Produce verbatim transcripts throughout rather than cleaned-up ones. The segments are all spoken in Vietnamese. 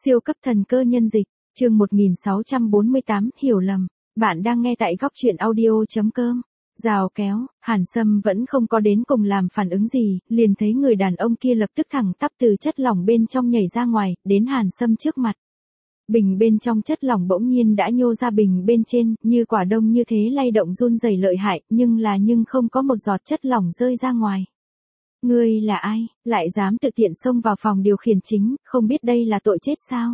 Siêu cấp thần cơ nhân dịch, chương một nghìn sáu trăm bốn mươi tám, hiểu lầm. Bạn đang nghe tại góc truyện audio.com. Rào kéo, Hàn Sâm vẫn không có đến cùng làm phản ứng gì, liền thấy người đàn ông kia lập tức thẳng tắp từ chất lỏng bên trong nhảy ra ngoài, đến Hàn Sâm trước mặt. Bình bên trong chất lỏng bỗng nhiên đã nhô ra bình bên trên, như quả đông như thế lay động run rẩy lợi hại, nhưng là nhưng không có một giọt chất lỏng rơi ra ngoài. Ngươi là ai, lại dám tự tiện xông vào phòng điều khiển chính, không biết đây là tội chết sao?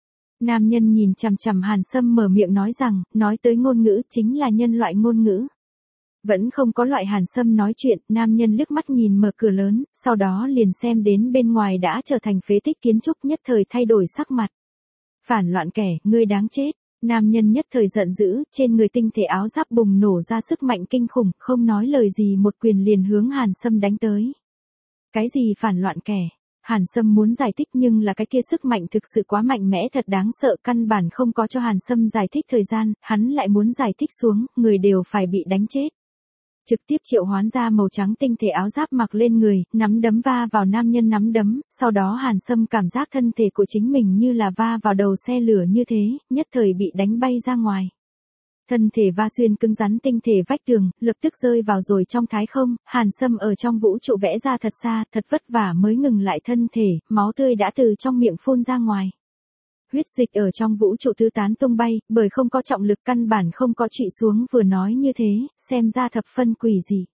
Nam nhân nhìn chằm chằm Hàn Sâm mở miệng nói rằng, nói tới ngôn ngữ chính là nhân loại ngôn ngữ. Vẫn không có loại Hàn Sâm nói chuyện, nam nhân liếc mắt nhìn mở cửa lớn, sau đó liền xem đến bên ngoài đã trở thành phế tích kiến trúc, nhất thời thay đổi sắc mặt. Phản loạn kẻ, ngươi đáng chết. Nam nhân nhất thời giận dữ, trên người tinh thể áo giáp bùng nổ ra sức mạnh kinh khủng, không nói lời gì một quyền liền hướng Hàn Sâm đánh tới. Cái gì phản loạn kẻ? Hàn Sâm muốn giải thích nhưng là cái kia sức mạnh thực sự quá mạnh mẽ thật đáng sợ, căn bản không có cho Hàn Sâm giải thích thời gian, hắn lại muốn giải thích xuống, người đều phải bị đánh chết. Trực tiếp triệu hoán ra màu trắng tinh thể áo giáp mặc lên người, nắm đấm va vào nam nhân nắm đấm, sau đó Hàn Sâm cảm giác thân thể của chính mình như là va vào đầu xe lửa như thế, nhất thời bị đánh bay ra ngoài. Thân thể va xuyên cứng rắn tinh thể vách tường, lập tức rơi vào rồi trong thái không, Hàn Sâm ở trong vũ trụ vẽ ra thật xa, thật vất vả mới ngừng lại thân thể, máu tươi đã từ trong miệng phun ra ngoài. Huyết dịch ở trong vũ trụ tứ tán tung bay, bởi không có trọng lực căn bản không có trụy xuống, vừa nói như thế, xem ra thập phân quỷ dị.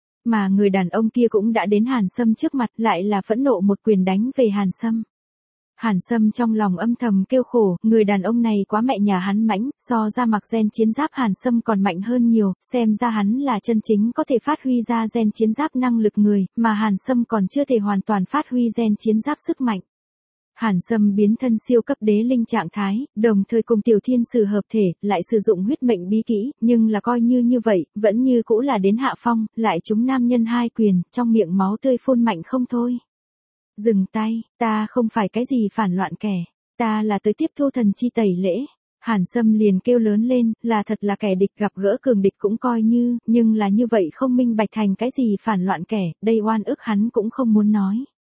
Mà người đàn ông kia cũng đã đến Hàn Sâm trước mặt, lại là phẫn nộ một quyền đánh về Hàn Sâm. Hàn Sâm trong lòng âm thầm kêu khổ, người đàn ông này quá mẹ nhà hắn mãnh, so ra mặc gen chiến giáp Hàn Sâm còn mạnh hơn nhiều, xem ra hắn là chân chính có thể phát huy ra gen chiến giáp năng lực người, mà Hàn Sâm còn chưa thể hoàn toàn phát huy gen chiến giáp sức mạnh. Hàn Sâm biến thân siêu cấp đế linh trạng thái, đồng thời cùng tiểu thiên sử hợp thể, lại sử dụng huyết mệnh bí kỹ, nhưng là coi như như vậy, vẫn như cũ là đến hạ phong, lại trúng nam nhân hai quyền, trong miệng máu tươi phun mạnh không thôi. Dừng tay, ta không phải cái gì phản loạn kẻ, ta là tới tiếp thu thần chi tẩy lễ. Hàn Sâm liền kêu lớn lên, là thật là kẻ địch gặp gỡ cường địch cũng coi như, nhưng là như vậy không minh bạch thành cái gì phản loạn kẻ, đây oan ức hắn cũng không muốn nói.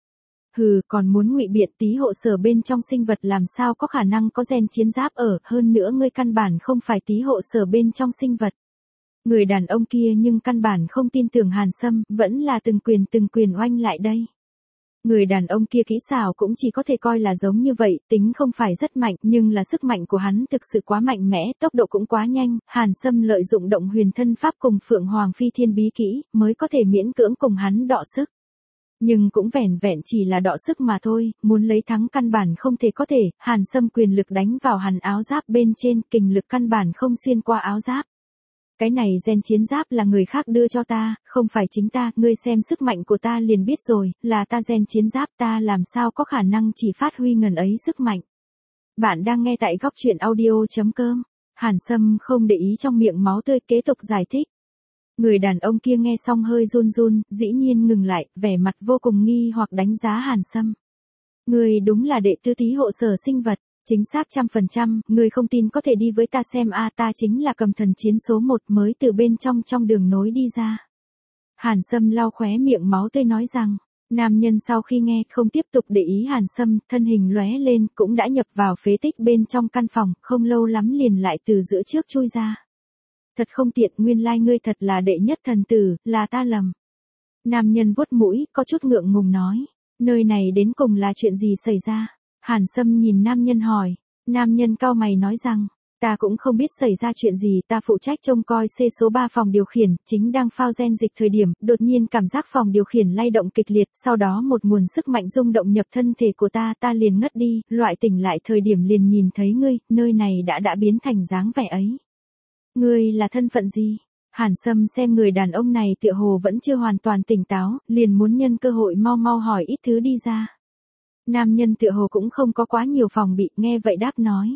Hừ, còn muốn ngụy biện tí hộ sở bên trong sinh vật làm sao có khả năng có gen chiến giáp ở, hơn nữa ngươi căn bản không phải tí hộ sở bên trong sinh vật. Người đàn ông kia nhưng căn bản không tin tưởng Hàn Sâm, vẫn là từng quyền từng quyền oanh lại đây. Người đàn ông kia kỹ xảo cũng chỉ có thể coi là giống như vậy, tính không phải rất mạnh, nhưng là sức mạnh của hắn thực sự quá mạnh mẽ, tốc độ cũng quá nhanh, Hàn Sâm lợi dụng động huyền thân pháp cùng Phượng Hoàng Phi Thiên bí kỹ, mới có thể miễn cưỡng cùng hắn đọ sức. Nhưng cũng vẻn vẹn chỉ là đọ sức mà thôi, muốn lấy thắng căn bản không thể có thể, Hàn Sâm quyền lực đánh vào hàn áo giáp bên trên, kình lực căn bản không xuyên qua áo giáp. Cái này gen chiến giáp là người khác đưa cho ta, không phải chính ta, ngươi xem sức mạnh của ta liền biết rồi, là ta gen chiến giáp, ta làm sao có khả năng chỉ phát huy ngần ấy sức mạnh. Bạn đang nghe tại góc truyện audio.com. Hàn Sâm không để ý trong miệng máu tươi, kế tục giải thích. Người đàn ông kia nghe xong hơi run run, dĩ nhiên ngừng lại, vẻ mặt vô cùng nghi hoặc đánh giá Hàn Sâm. Ngươi đúng là đệ tư tí hộ sở sinh vật, chính xác trăm phần trăm, ngươi không tin có thể đi với ta xem a, ta chính là cầm thần chiến số một mới từ bên trong trong đường nối đi ra. Hàn Sâm lau khóe miệng máu tươi nói rằng, nam nhân sau khi nghe không tiếp tục để ý Hàn Sâm, thân hình lóe lên cũng đã nhập vào phế tích bên trong căn phòng, không lâu lắm liền lại từ giữa trước chui ra. Thật không tiện, nguyên lai ngươi thật là đệ nhất thần tử, là ta lầm. Nam nhân vuốt mũi, có chút ngượng ngùng nói, nơi này đến cùng là chuyện gì xảy ra? Hàn Sâm nhìn nam nhân hỏi, nam nhân cau mày nói rằng, ta cũng không biết xảy ra chuyện gì, ta phụ trách trông coi C số ba phòng điều khiển, chính đang phao gen dịch thời điểm, đột nhiên cảm giác phòng điều khiển lay động kịch liệt, sau đó một nguồn sức mạnh rung động nhập thân thể của ta, ta liền ngất đi, loại tỉnh lại thời điểm liền nhìn thấy ngươi, nơi này đã đã biến thành dáng vẻ ấy. Ngươi là thân phận gì? Hàn Sâm xem người đàn ông này tựa hồ vẫn chưa hoàn toàn tỉnh táo, liền muốn nhân cơ hội mau mau hỏi ít thứ đi ra. Nam nhân tựa hồ cũng không có quá nhiều phòng bị, nghe vậy đáp nói.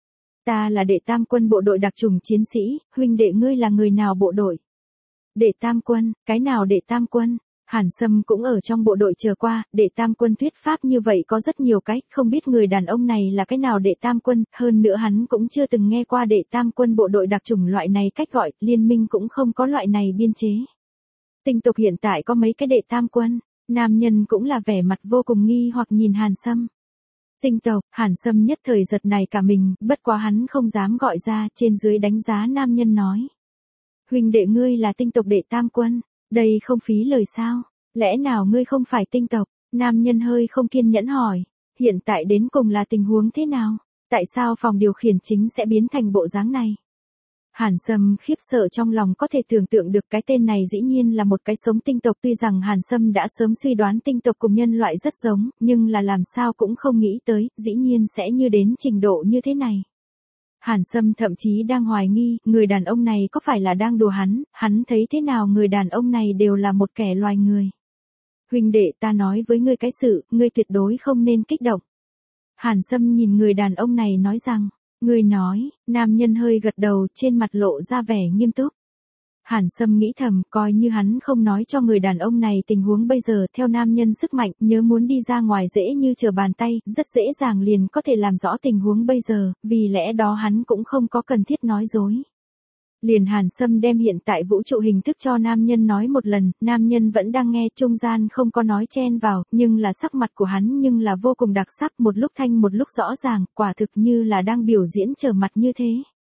Ta là đệ tam quân bộ đội đặc trùng chiến sĩ, huynh đệ ngươi là người nào bộ đội? Đệ tam quân, cái nào đệ tam quân? Hàn Sâm cũng ở trong bộ đội chờ qua, đệ tam quân thuyết pháp như vậy có rất nhiều cách, không biết người đàn ông này là cái nào đệ tam quân, hơn nữa hắn cũng chưa từng nghe qua đệ tam quân bộ đội đặc chủng loại này cách gọi, liên minh cũng không có loại này biên chế. Tinh tộc hiện tại có mấy cái đệ tam quân, nam nhân cũng là vẻ mặt vô cùng nghi hoặc nhìn Hàn Sâm. Tinh tộc, Hàn Sâm nhất thời giật này cả mình, bất quá hắn không dám gọi ra, trên dưới đánh giá nam nhân nói. Huynh đệ ngươi là tinh tộc đệ tam quân, đây không phí lời sao, lẽ nào ngươi không phải tinh tộc? Nam nhân hơi không kiên nhẫn hỏi, hiện tại đến cùng là tình huống thế nào? Tại sao phòng điều khiển chính sẽ biến thành bộ dáng này? Hàn Sâm khiếp sợ trong lòng có thể tưởng tượng được cái tên này dĩ nhiên là một cái sống tinh tộc, tuy rằng Hàn Sâm đã sớm suy đoán tinh tộc cùng nhân loại rất giống, nhưng là làm sao cũng không nghĩ tới, dĩ nhiên sẽ như đến trình độ như thế này. Hàn Sâm thậm chí đang hoài nghi, người đàn ông này có phải là đang đùa hắn, hắn thấy thế nào người đàn ông này đều là một kẻ loài người. Huynh đệ, ta nói với ngươi cái sự, ngươi tuyệt đối không nên kích động. Hàn Sâm nhìn người đàn ông này nói rằng, ngươi nói, nam nhân hơi gật đầu, trên mặt lộ ra vẻ nghiêm túc. Hàn Sâm nghĩ thầm, coi như hắn không nói cho người đàn ông này tình huống bây giờ, theo nam nhân sức mạnh, nhớ muốn đi ra ngoài dễ như trở bàn tay, rất dễ dàng liền có thể làm rõ tình huống bây giờ, vì lẽ đó hắn cũng không có cần thiết nói dối. Liền Hàn Sâm đem hiện tại vũ trụ hình thức cho nam nhân nói một lần, nam nhân vẫn đang nghe, trung gian không có nói chen vào, nhưng là sắc mặt của hắn nhưng là vô cùng đặc sắc, một lúc thanh một lúc rõ ràng, quả thực như là đang biểu diễn trở mặt như thế.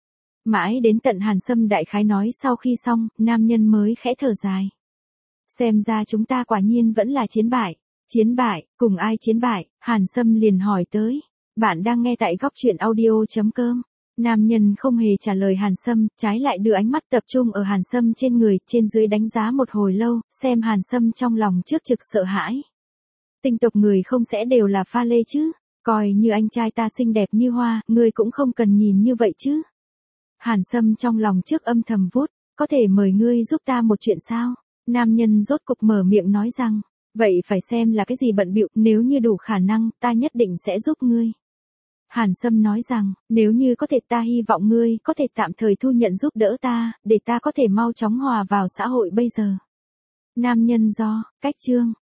Mãi đến tận Hàn Sâm đại khái nói sau khi xong, nam nhân mới khẽ thở dài. Xem ra chúng ta quả nhiên vẫn là chiến bại. Chiến bại, cùng ai chiến bại? Hàn Sâm liền hỏi tới. Bạn đang nghe tại góc truyện audio chấm com. Nam nhân không hề trả lời Hàn Sâm, trái lại đưa ánh mắt tập trung ở Hàn Sâm trên người, trên dưới đánh giá một hồi lâu, xem Hàn Sâm trong lòng trước trực sợ hãi. Tinh tộc người không sẽ đều là pha lê chứ? Coi như anh trai ta xinh đẹp như hoa, ngươi cũng không cần nhìn như vậy chứ? Hàn Sâm trong lòng trước âm thầm vút, có thể mời ngươi giúp ta một chuyện sao? Nam nhân rốt cục mở miệng nói rằng, vậy phải xem là cái gì bận bịu, nếu như đủ khả năng, ta nhất định sẽ giúp ngươi. Hàn Sâm nói rằng, nếu như có thể ta hy vọng ngươi có thể tạm thời thu nhận giúp đỡ ta, để ta có thể mau chóng hòa vào xã hội bây giờ. Nam nhân do, cách chương,